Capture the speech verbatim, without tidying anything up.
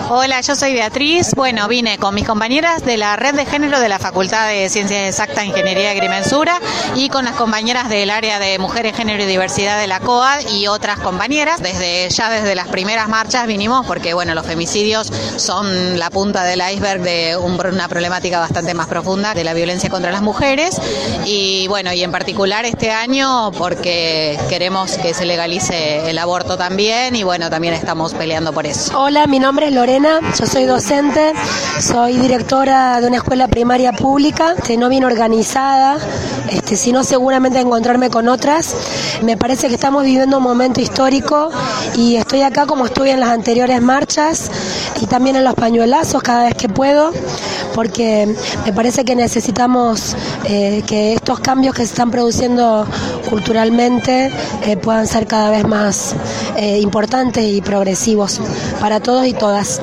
Hola, yo soy Beatriz. Bueno, vine con mis compañeras de la Red de Género de la Facultad de Ciencias Exactas, Ingeniería y Agrimensura y con las compañeras del área de Mujeres, Género y Diversidad de la COAD y otras compañeras. Desde ya desde las primeras marchas vinimos porque, bueno, los femicidios son la punta del iceberg de un, una problemática bastante más profunda de la violencia contra las mujeres y, bueno, y en particular este año porque queremos que se legalice el aborto también y, bueno, también estamos peleando por eso. Hola, mi nombre es Lorena. Yo soy docente, soy directora de una escuela primaria pública, este, no bien organizada, este, sino seguramente encontrarme con otras. Me parece que estamos viviendo un momento histórico y estoy acá como estuve en las anteriores marchas y también en los pañuelazos cada vez que puedo, porque me parece que necesitamos eh, que estos cambios que se están produciendo culturalmente eh, puedan ser cada vez más eh, importantes y progresivos para todos y todas.